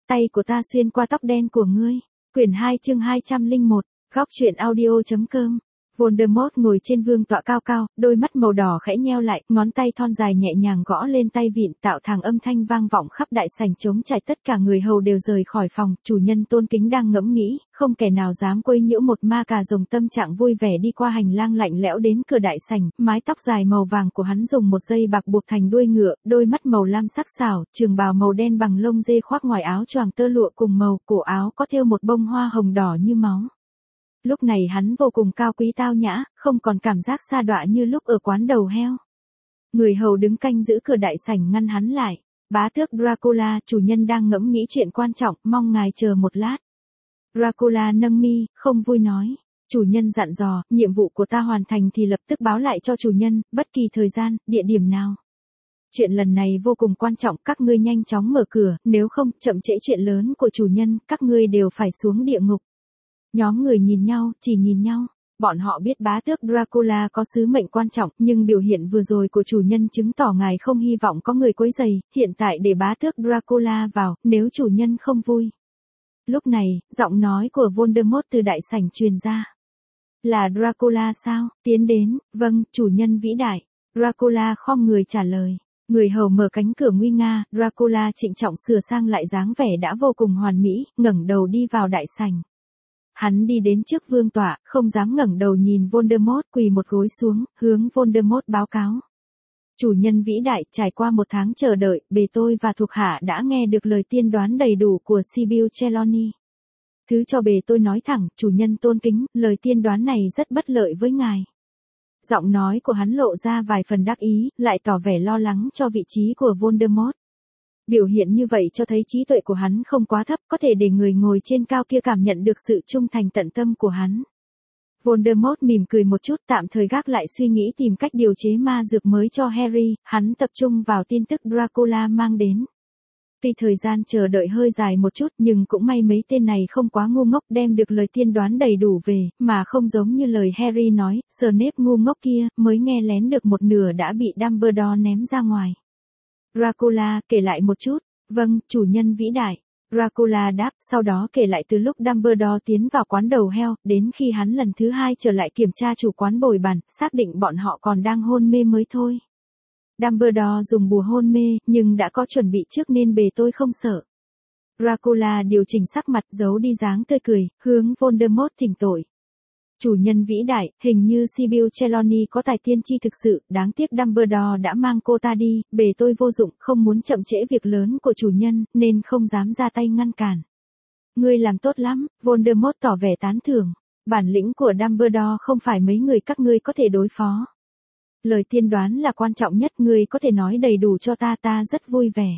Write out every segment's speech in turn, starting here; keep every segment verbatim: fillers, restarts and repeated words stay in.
tay của ta xuyên qua tóc đen của ngươi. Quyển hai chương hai trăm lẻ một, góc truyện audio.com. Voldemort ngồi trên vương tọa cao cao, đôi mắt màu đỏ khẽ nheo lại, ngón tay thon dài nhẹ nhàng gõ lên tay vịn, tạo thành âm thanh vang vọng khắp đại sảnh trống trải. Tất cả người hầu đều rời khỏi phòng, chủ nhân tôn kính đang ngẫm nghĩ, không kẻ nào dám quấy nhiễu một ma cà rồng tâm trạng vui vẻ đi qua hành lang lạnh lẽo đến cửa đại sảnh. Mái tóc dài màu vàng của hắn dùng một dây bạc buộc thành đuôi ngựa, đôi mắt màu lam sắc sảo, trường bào màu đen bằng lông dê khoác ngoài áo choàng tơ lụa cùng màu, cổ áo có thêu một bông hoa hồng đỏ như máu. Lúc này hắn vô cùng cao quý tao nhã, không còn cảm giác sa đọa như lúc ở quán đầu heo. Người hầu đứng canh giữ cửa đại sảnh ngăn hắn lại. Bá tước Dracula, chủ nhân đang ngẫm nghĩ chuyện quan trọng, mong ngài chờ một lát. Dracula nâng mi, không vui nói. Chủ nhân dặn dò, nhiệm vụ của ta hoàn thành thì lập tức báo lại cho chủ nhân, bất kỳ thời gian, địa điểm nào. Chuyện lần này vô cùng quan trọng, các ngươi nhanh chóng mở cửa, nếu không, chậm trễ chuyện lớn của chủ nhân, các ngươi đều phải xuống địa ngục. Nhóm người nhìn nhau, chỉ nhìn nhau. Bọn họ biết bá tước Dracula có sứ mệnh quan trọng, nhưng biểu hiện vừa rồi của chủ nhân chứng tỏ ngài không hy vọng có người quấy rầy, hiện tại để bá tước Dracula vào, nếu chủ nhân không vui. Lúc này, giọng nói của Voldemort từ đại sảnh truyền ra. Là Dracula sao? Tiến đến, vâng, chủ nhân vĩ đại. Dracula khom người trả lời. Người hầu mở cánh cửa nguy nga, Dracula trịnh trọng sửa sang lại dáng vẻ đã vô cùng hoàn mỹ, ngẩng đầu đi vào đại sảnh. Hắn đi đến trước vương tọa, không dám ngẩng đầu nhìn Voldemort, quỳ một gối xuống, hướng Voldemort báo cáo. Chủ nhân vĩ đại, trải qua một tháng chờ đợi, bề tôi và thuộc hạ đã nghe được lời tiên đoán đầy đủ của Sibyl Trelawney. Thứ cho bề tôi nói thẳng, chủ nhân tôn kính, lời tiên đoán này rất bất lợi với ngài. Giọng nói của hắn lộ ra vài phần đắc ý, lại tỏ vẻ lo lắng cho vị trí của Voldemort. Biểu hiện như vậy cho thấy trí tuệ của hắn không quá thấp, có thể để người ngồi trên cao kia cảm nhận được sự trung thành tận tâm của hắn. Voldemort mỉm cười một chút, tạm thời gác lại suy nghĩ tìm cách điều chế ma dược mới cho Harry, hắn tập trung vào tin tức Dracula mang đến. Tuy thời gian chờ đợi hơi dài một chút, nhưng cũng may mấy tên này không quá ngu ngốc đem được lời tiên đoán đầy đủ về, mà không giống như lời Harry nói, Snape ngu ngốc kia, mới nghe lén được một nửa đã bị Dumbledore ném ra ngoài. Dracula kể lại một chút. Vâng, chủ nhân vĩ đại. Dracula đáp, sau đó kể lại từ lúc Dumbledore tiến vào quán đầu heo, đến khi hắn lần thứ hai trở lại kiểm tra chủ quán bồi bàn, xác định bọn họ còn đang hôn mê mới thôi. Dumbledore dùng bùa hôn mê, nhưng đã có chuẩn bị trước nên bề tôi không sợ. Dracula điều chỉnh sắc mặt, giấu đi dáng tươi cười, hướng Voldemort thỉnh tội. Chủ nhân vĩ đại, hình như Sibyl Trelawney có tài tiên tri thực sự, đáng tiếc Dumbledore đã mang cô ta đi, bề tôi vô dụng, không muốn chậm trễ việc lớn của chủ nhân, nên không dám ra tay ngăn cản. Ngươi làm tốt lắm, Voldemort tỏ vẻ tán thưởng. Bản lĩnh của Dumbledore không phải mấy người các ngươi có thể đối phó. Lời tiên đoán là quan trọng nhất, ngươi có thể nói đầy đủ cho ta, ta rất vui vẻ.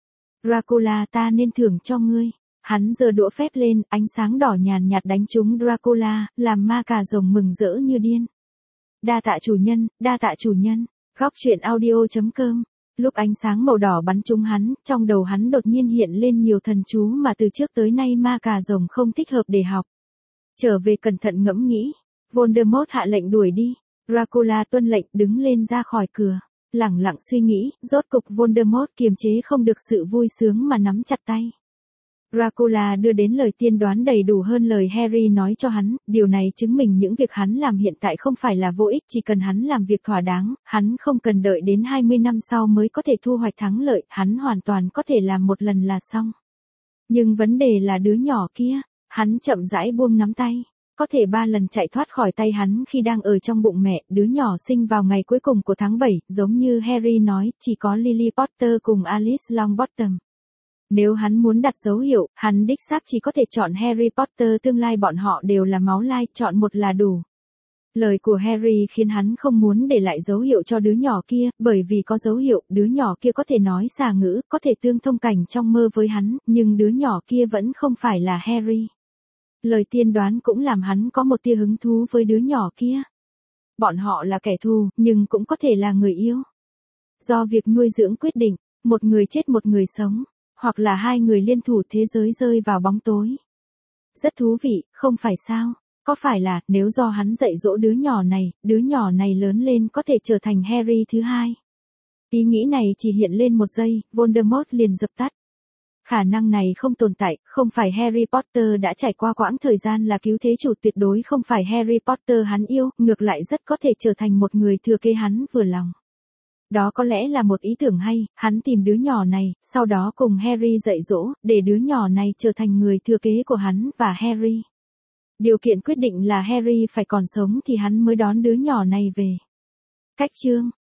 Dracula, ta nên thưởng cho ngươi. Hắn giơ đũa phép lên, ánh sáng đỏ nhàn nhạt đánh trúng Dracula, làm ma cà rồng mừng rỡ như điên. Đa tạ chủ nhân, đa tạ chủ nhân. Góc truyện audio.com. Lúc ánh sáng màu đỏ bắn trúng hắn, trong đầu hắn đột nhiên hiện lên nhiều thần chú mà từ trước tới nay ma cà rồng không thích hợp để học. Trở về cẩn thận ngẫm nghĩ. Voldemort hạ lệnh đuổi đi. Dracula tuân lệnh, đứng lên ra khỏi cửa. Lẳng lặng suy nghĩ, rốt cục Voldemort kiềm chế không được sự vui sướng mà nắm chặt tay. Dracula đưa đến lời tiên đoán đầy đủ hơn lời Harry nói cho hắn, điều này chứng minh những việc hắn làm hiện tại không phải là vô ích, chỉ cần hắn làm việc thỏa đáng, hắn không cần đợi đến hai mươi năm sau mới có thể thu hoạch thắng lợi, hắn hoàn toàn có thể làm một lần là xong. Nhưng vấn đề là đứa nhỏ kia, hắn chậm rãi buông nắm tay. Có thể ba lần chạy thoát khỏi tay hắn khi đang ở trong bụng mẹ, đứa nhỏ sinh vào ngày cuối cùng của tháng bảy, giống như Harry nói, chỉ có Lily Potter cùng Alice Longbottom. Nếu hắn muốn đặt dấu hiệu, hắn đích xác chỉ có thể chọn Harry Potter, tương lai bọn họ đều là máu lai, chọn một là đủ. Lời của Harry khiến hắn không muốn để lại dấu hiệu cho đứa nhỏ kia, bởi vì có dấu hiệu, đứa nhỏ kia có thể nói xà ngữ, có thể tương thông cảnh trong mơ với hắn, nhưng đứa nhỏ kia vẫn không phải là Harry. Lời tiên đoán cũng làm hắn có một tia hứng thú với đứa nhỏ kia. Bọn họ là kẻ thù, nhưng cũng có thể là người yêu. Do việc nuôi dưỡng quyết định, một người chết một người sống, hoặc là hai người liên thủ thế giới rơi vào bóng tối. Rất thú vị, không phải sao? Có phải là, nếu do hắn dạy dỗ đứa nhỏ này, đứa nhỏ này lớn lên có thể trở thành Harry thứ hai? Ý nghĩ này chỉ hiện lên một giây, Voldemort liền dập tắt. Khả năng này không tồn tại, không phải Harry Potter đã trải qua quãng thời gian là cứu thế chủ tuyệt đối không phải Harry Potter hắn yêu, ngược lại rất có thể trở thành một người thừa kế hắn vừa lòng. Đó có lẽ là một ý tưởng hay, hắn tìm đứa nhỏ này, sau đó cùng Harry dạy dỗ, để đứa nhỏ này trở thành người thừa kế của hắn và Harry. Điều kiện quyết định là Harry phải còn sống thì hắn mới đón đứa nhỏ này về. Cách chương